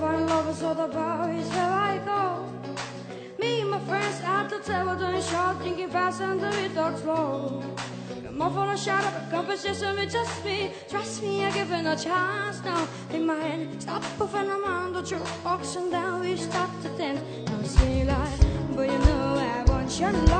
find lovers so the bar is where I go. Me and my friends at the table doing short, drinking fast and we talk slow. Come on for a shot of a conversation with just me. Trust me, I give it a chance now. In my head, stop moving around the jukebox and then we start to dance. I was singing like, but you know I want your love.